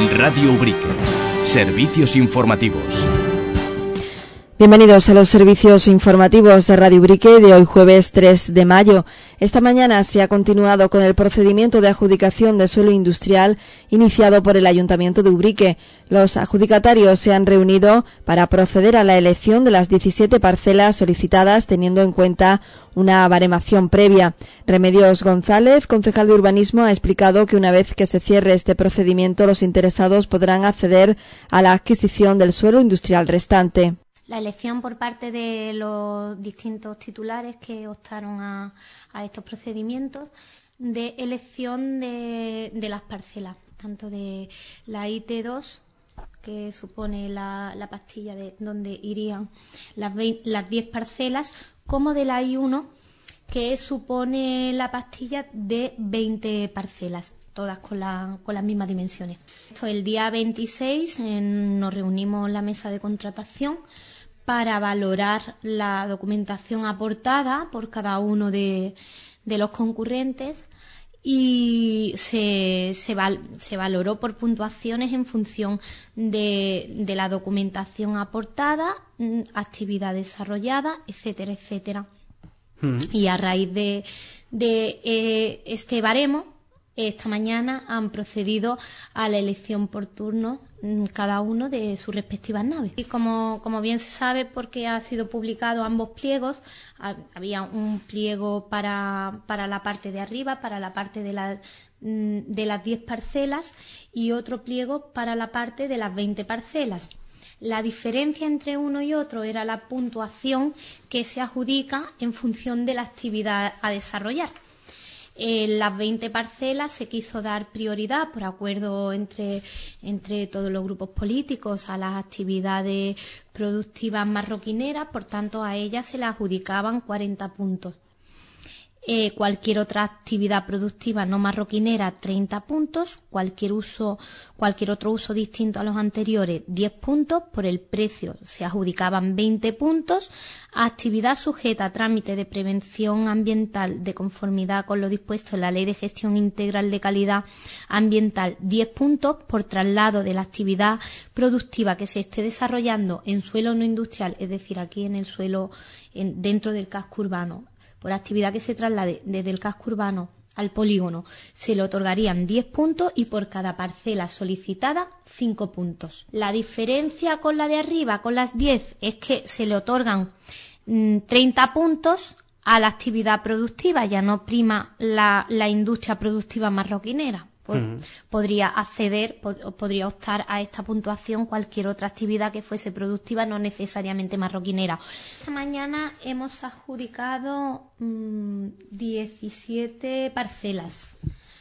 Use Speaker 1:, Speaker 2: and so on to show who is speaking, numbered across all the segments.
Speaker 1: Radio Ubrique. Servicios informativos.
Speaker 2: Bienvenidos a los servicios informativos de Radio Ubrique de hoy jueves 3 de mayo. Esta mañana se ha continuado con el procedimiento de adjudicación de suelo industrial iniciado por el Ayuntamiento de Ubrique. Los adjudicatarios se han reunido para proceder a la elección de las 17 parcelas solicitadas teniendo en cuenta una baremación previa. Remedios González, concejal de Urbanismo, ha explicado que una vez que se cierre este procedimiento los interesados podrán acceder a la adquisición del suelo industrial restante.
Speaker 3: La elección por parte de los distintos titulares que optaron a estos procedimientos de elección de las parcelas, tanto de la IT2, que supone la pastilla de donde irían las 10 parcelas, como de la I1, que supone la pastilla de 20 parcelas, todas con las mismas dimensiones. El día 26 nos reunimos en la mesa de contratación para valorar la documentación aportada por cada uno de los concurrentes y se valoró por puntuaciones en función de la documentación aportada, actividad desarrollada, etcétera, etcétera. Y a raíz de este baremo, esta mañana han procedido a la elección por turno cada uno de sus respectivas naves. Y como bien se sabe, porque ha sido publicado ambos pliegos, había un pliego para la parte de arriba, para la parte de las 10 parcelas, y otro pliego para la parte de las 20 parcelas. La diferencia entre uno y otro era la puntuación que se adjudica en función de la actividad a desarrollar. En las 20 parcelas se quiso dar prioridad, por acuerdo entre todos los grupos políticos, a las actividades productivas marroquineras, por tanto a ellas se le adjudicaban 40 puntos. Cualquier otra actividad productiva no marroquinera, 30 puntos, cualquier otro uso distinto a los anteriores, 10 puntos, por el precio se adjudicaban 20 puntos, actividad sujeta a trámite de prevención ambiental de conformidad con lo dispuesto en la Ley de Gestión Integral de Calidad Ambiental, 10 puntos, por traslado de la actividad productiva que se esté desarrollando en suelo no industrial, es decir, aquí en el suelo dentro del casco urbano, por actividad que se traslade desde el casco urbano al polígono, se le otorgarían 10 puntos y por cada parcela solicitada 5 puntos. La diferencia con la de arriba, con las 10, es que se le otorgan 30 puntos a la actividad productiva, ya no prima la industria productiva marroquinera. Podría acceder, podría optar a esta puntuación cualquier otra actividad que fuese productiva, no necesariamente marroquinera. Esta mañana hemos adjudicado 17 parcelas.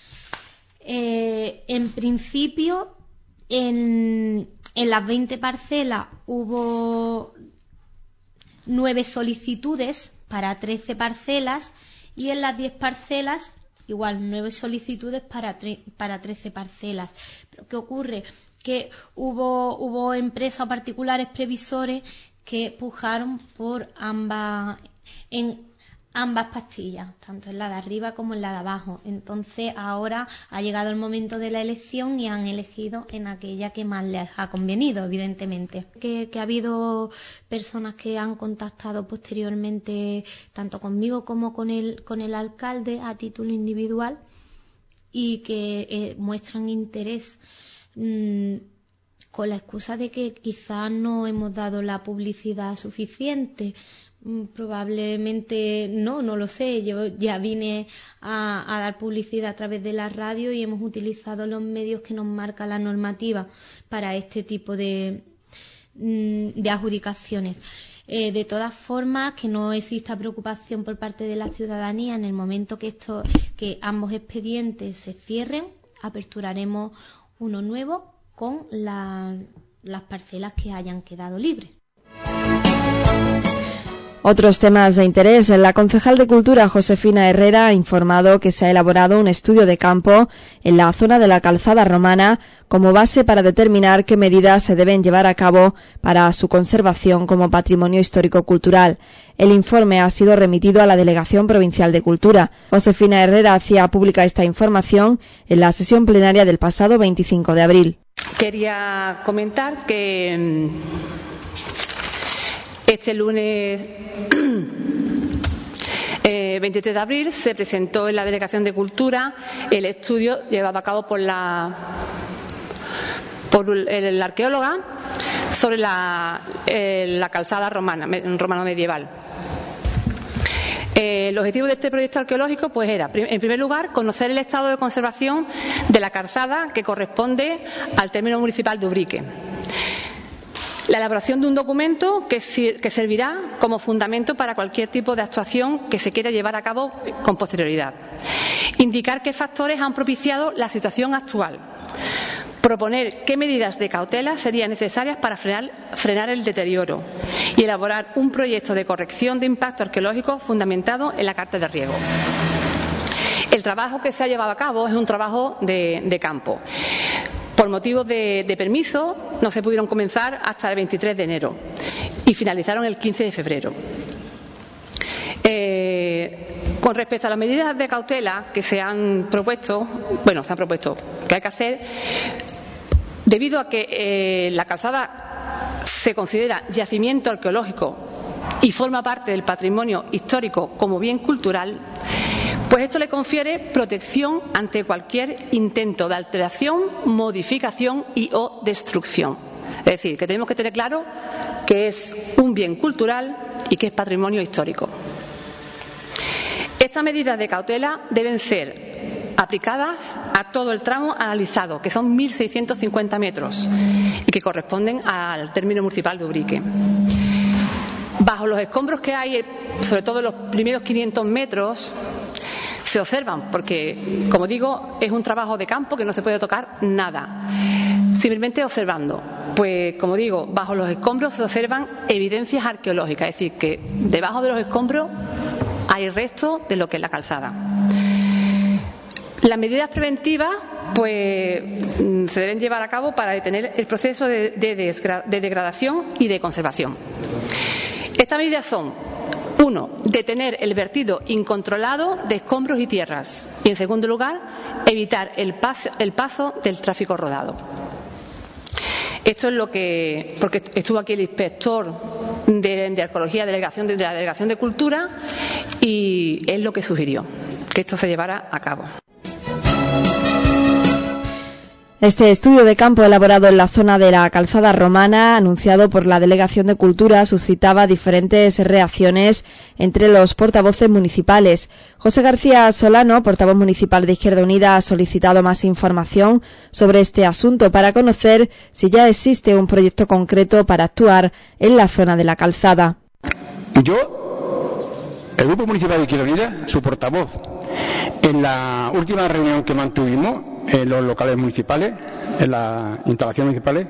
Speaker 3: En principio, en las 20 parcelas hubo 9 solicitudes para 13 parcelas y en las 10 parcelas igual 9 solicitudes para 13 parcelas. Pero ¿qué ocurre? Que hubo empresas o particulares previsores que pujaron por ambas pastillas, tanto en la de arriba como en la de abajo. Entonces ahora ha llegado el momento de la elección y han elegido en aquella que más les ha convenido, evidentemente. Que ha habido personas que han contactado posteriormente tanto conmigo como con el alcalde a título individual y que muestran interés con la excusa de que quizás no hemos dado la publicidad suficiente. Probablemente no lo sé. Yo ya vine a dar publicidad a través de la radio y hemos utilizado los medios que nos marca la normativa para este tipo de adjudicaciones. De todas formas, que no exista preocupación por parte de la ciudadanía en el momento que ambos expedientes se cierren, aperturaremos uno nuevo con las parcelas que hayan quedado libres.
Speaker 2: Otros temas de interés. La concejal de Cultura, Josefina Herrera, ha informado que se ha elaborado un estudio de campo en la zona de la Calzada Romana como base para determinar qué medidas se deben llevar a cabo para su conservación como patrimonio histórico-cultural. El informe ha sido remitido a la Delegación Provincial de Cultura. Josefina Herrera hacía pública esta información en la sesión plenaria del pasado 25 de abril.
Speaker 4: quería comentar que este lunes 23 de abril se presentó en la Delegación de Cultura el estudio llevado a cabo por la arqueóloga sobre la calzada romano-medieval. El objetivo de este proyecto arqueológico pues era, en primer lugar, conocer el estado de conservación de la calzada que corresponde al término municipal de Ubrique. La elaboración de un documento que servirá como fundamento para cualquier tipo de actuación que se quiera llevar a cabo con posterioridad. Indicar qué factores han propiciado la situación actual. Proponer qué medidas de cautela serían necesarias para frenar el deterioro y elaborar un proyecto de corrección de impacto arqueológico fundamentado en la Carta de Riego. El trabajo que se ha llevado a cabo es un trabajo de campo. Por motivos de permiso no se pudieron comenzar hasta el 23 de enero y finalizaron el 15 de febrero. Con respecto a las medidas de cautela que se han propuesto, que hay que hacer, debido a que la calzada se considera yacimiento arqueológico y forma parte del patrimonio histórico como bien cultural, pues esto le confiere protección ante cualquier intento de alteración, modificación o destrucción. Es decir, que tenemos que tener claro que es un bien cultural y que es patrimonio histórico. Estas medidas de cautela deben ser aplicadas a todo el tramo analizado, que son 1.650 metros y que corresponden al término municipal de Ubrique. Bajo los escombros que hay, sobre todo en los primeros 500 metros, se observan, porque, como digo, es un trabajo de campo que no se puede tocar nada. Simplemente observando. Pues, como digo, bajo los escombros se observan evidencias arqueológicas, es decir, que debajo de los escombros hay restos de lo que es la calzada. Las medidas preventivas pues se deben llevar a cabo para detener el proceso de degradación y de conservación. Estas medidas son: 1. Detener el vertido incontrolado de escombros y tierras. Y, en segundo lugar, evitar el paso del tráfico rodado. Esto es lo que, porque estuvo aquí el inspector de arqueología de la Delegación de Cultura y es lo que sugirió, que esto se llevara a cabo.
Speaker 2: Este estudio de campo elaborado en la zona de la calzada romana, anunciado por la Delegación de Cultura, suscitaba diferentes reacciones entre los portavoces municipales. José García Solano, portavoz municipal de Izquierda Unida, ha solicitado más información sobre este asunto para conocer si ya existe un proyecto concreto para actuar en la zona de la calzada.
Speaker 5: El Grupo Municipal de Izquierda Unida, su portavoz, en la última reunión que mantuvimos en los locales municipales, en las instalaciones municipales,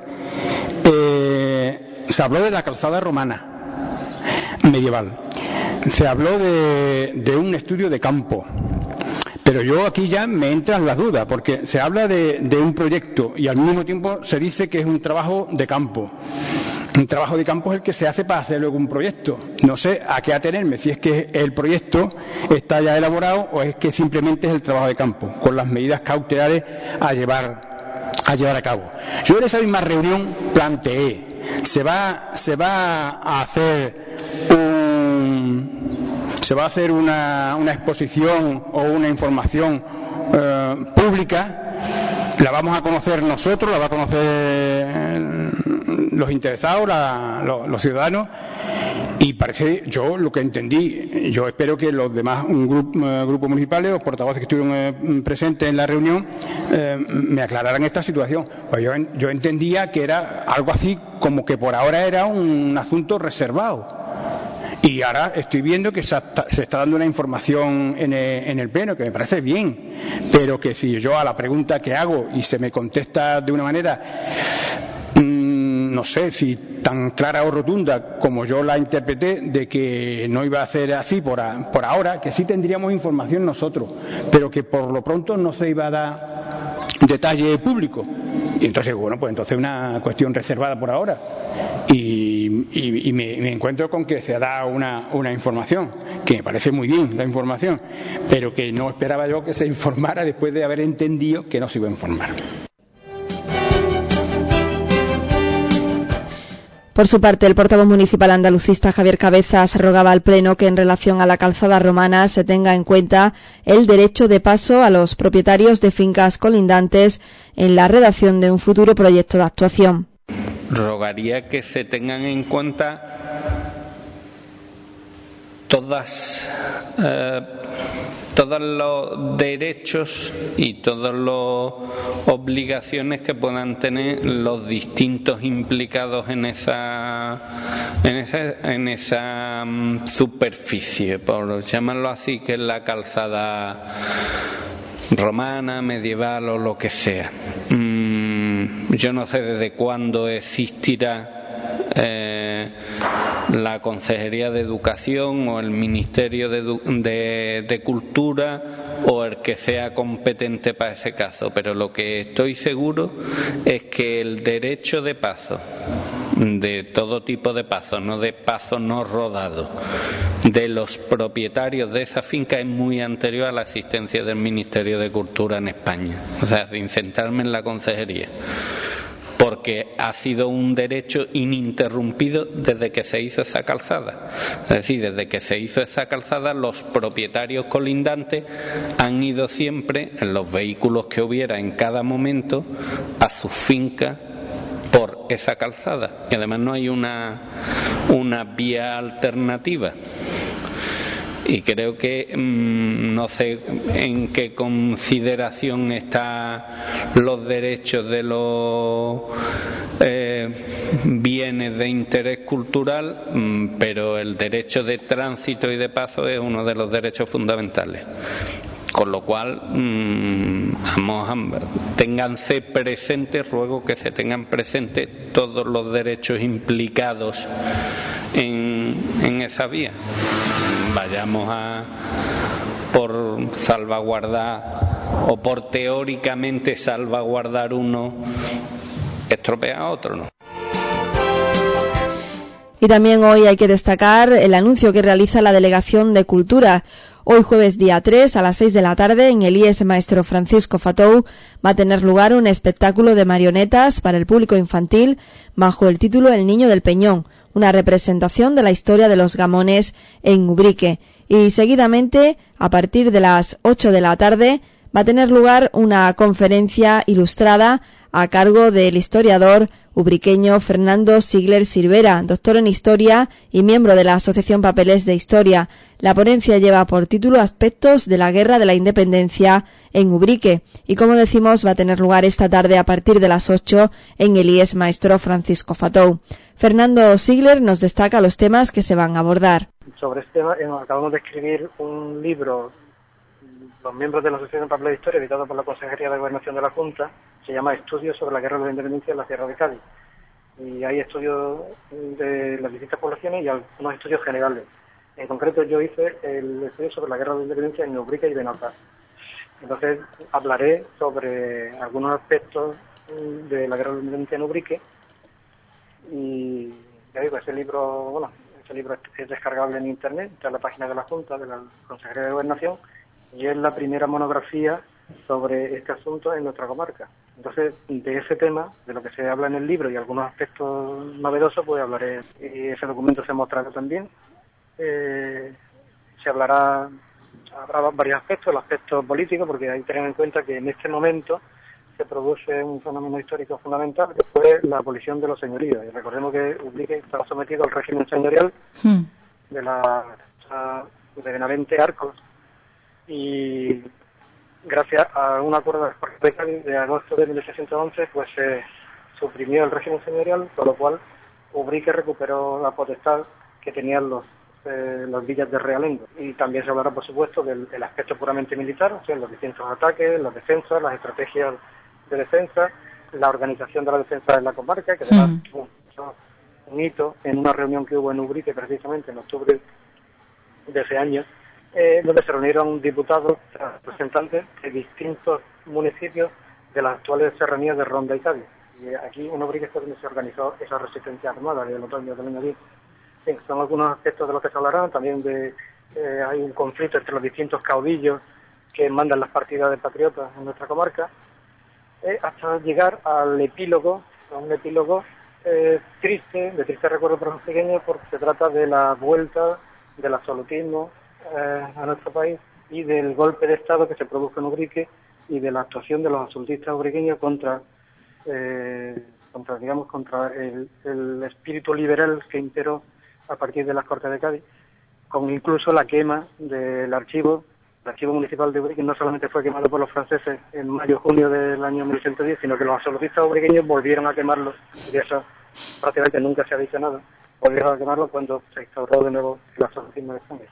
Speaker 5: se habló de la calzada romana medieval, se habló de un estudio de campo, pero yo aquí ya me entran las dudas, porque se habla de un proyecto y al mismo tiempo se dice que es un trabajo de campo. Un trabajo de campo es el que se hace para hacer luego un proyecto. No sé a qué atenerme, si es que el proyecto está ya elaborado o es que simplemente es el trabajo de campo, con las medidas cautelares a llevar a cabo. Yo en esa misma reunión planteé, se va a hacer una exposición o una información pública, la vamos a conocer nosotros, la va a conocer los interesados, los ciudadanos, y parece, yo lo que entendí, yo espero que los demás grupos municipales, los portavoces que estuvieron presentes en la reunión, me aclararan esta situación. Pues yo entendía que era algo así como que por ahora era un asunto reservado. Y ahora estoy viendo que se está dando una información en el Pleno, que me parece bien, pero que si yo a la pregunta que hago y se me contesta de una manera, no sé si tan clara o rotunda como yo la interpreté, de que no iba a ser así por ahora, que sí tendríamos información nosotros, pero que por lo pronto no se iba a dar detalle público. Y entonces, bueno, pues entonces una cuestión reservada por ahora. Y me encuentro con que se da una información, que me parece muy bien la información, pero que no esperaba yo que se informara después de haber entendido que no se iba a informar.
Speaker 2: Por su parte, el portavoz municipal andalucista Javier Cabezas rogaba al Pleno que en relación a la calzada romana se tenga en cuenta el derecho de paso a los propietarios de fincas colindantes en la redacción de un futuro proyecto de actuación.
Speaker 6: Rogaría que se tengan en cuenta todos los derechos y todas las obligaciones que puedan tener los distintos implicados en esa superficie, por llamarlo así, que es la calzada romana, medieval o lo que sea. Yo no sé desde cuándo existirá la Consejería de Educación o el Ministerio de Cultura o el que sea competente para ese caso, pero lo que estoy seguro es que el derecho de paso, de todo tipo de paso, no de paso no rodado, de los propietarios de esa finca es muy anterior a la existencia del Ministerio de Cultura en España, o sea, sin centrarme en la Consejería, porque ha sido un derecho ininterrumpido desde que se hizo esa calzada. Es decir, desde que se hizo esa calzada, los propietarios colindantes han ido siempre, en los vehículos que hubiera en cada momento, a sus fincas por esa calzada. Y además no hay una vía alternativa. Y creo que no sé en qué consideración están los derechos de los bienes de interés cultural, pero el derecho de tránsito y de paso es uno de los derechos fundamentales. Con lo cual, ténganse presentes, ruego que se tengan presentes todos los derechos implicados en esa vía. Vayamos por salvaguardar o por teóricamente salvaguardar uno, estropear a otro, ¿no?
Speaker 2: Y también hoy hay que destacar el anuncio que realiza la Delegación de Cultura. Hoy jueves día 3 a las 6 de la tarde en el IES Maestro Francisco Fatou va a tener lugar un espectáculo de marionetas para el público infantil bajo el título El Niño del Peñón, una representación de la historia de los gamones en Ubrique. Y seguidamente, a partir de las 8 de la tarde, va a tener lugar una conferencia ilustrada a cargo del historiador ubriqueño Fernando Sigler Silvera, doctor en Historia y miembro de la Asociación Papeles de Historia. La ponencia lleva por título Aspectos de la Guerra de la Independencia en Ubrique y, como decimos, va a tener lugar esta tarde a partir de las 8 en el IES Maestro Francisco Fatou. Fernando Sigler nos destaca los temas que se van a abordar.
Speaker 7: Sobre este tema acabamos de escribir un libro, los miembros de la Asociación Papeles de Historia, editado por la Consejería de Gobernación de la Junta. Se llama Estudios sobre la Guerra de la Independencia en la Sierra de Cádiz. Y hay estudios de las distintas poblaciones y algunos estudios generales. En concreto, yo hice el estudio sobre la Guerra de la Independencia en Ubrique y Benatar. Entonces, hablaré sobre algunos aspectos de la Guerra de la Independencia en Ubrique. Y ya digo, ese libro es descargable en Internet, está en la página de la Junta, de la Consejería de Gobernación, y es la primera monografía sobre este asunto en nuestra comarca. Entonces, de ese tema, de lo que se habla en el libro y algunos aspectos novedosos, pues hablaré. Y ese documento se mostrará también. Habrá varios aspectos, el aspecto político, porque hay que tener en cuenta que en este momento se produce un fenómeno histórico fundamental, que fue la abolición de los señoríos. Y recordemos que Ubrique estaba sometido al régimen señorial de Benavente Arcos, y gracias a un acuerdo de agosto de 1811, pues se suprimió el régimen señorial, con lo cual Ubrique recuperó la potestad que tenían las villas de realengo. Y también se hablará, por supuesto, del aspecto puramente militar, o sea, los distintos ataques, las defensas, las estrategias de defensa, la organización de la defensa en la comarca, que además tuvo un hito en una reunión que hubo en Ubrique, precisamente en octubre de ese año, donde se reunieron diputados, representantes de distintos municipios de las actuales serranías de Ronda y Cádiz. Y aquí en Ubrique es donde se organizó esa resistencia armada del otoño del año 10. Sí, son algunos aspectos de los que se hablarán. También hay un conflicto entre los distintos caudillos que mandan las partidas de patriotas en nuestra comarca, hasta llegar al epílogo, un epílogo triste, de triste recuerdo para los pequeños, porque se trata de la vuelta del absolutismo a nuestro país y del golpe de Estado que se produjo en Ubrique y de la actuación de los absolutistas ubriqueños contra el espíritu liberal que imperó a partir de las Cortes de Cádiz, con incluso la quema del archivo municipal de Ubrique. No solamente fue quemado por los franceses en mayo-junio del año 1110, sino que los absolutistas ubriqueños volvieron a quemarlo, y eso prácticamente nunca se ha dicho nada, volvieron a quemarlo cuando se instauró de nuevo el absolutismo de España.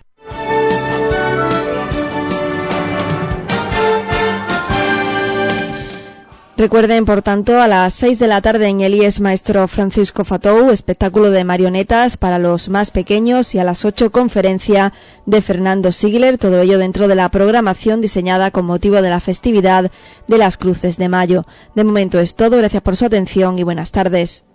Speaker 2: Recuerden, por tanto, a las 6 de la tarde en el IES Maestro Francisco Fatou, espectáculo de marionetas para los más pequeños, y a las 8 conferencia de Fernando Sigler, todo ello dentro de la programación diseñada con motivo de la festividad de las Cruces de Mayo. De momento es todo, gracias por su atención y buenas tardes.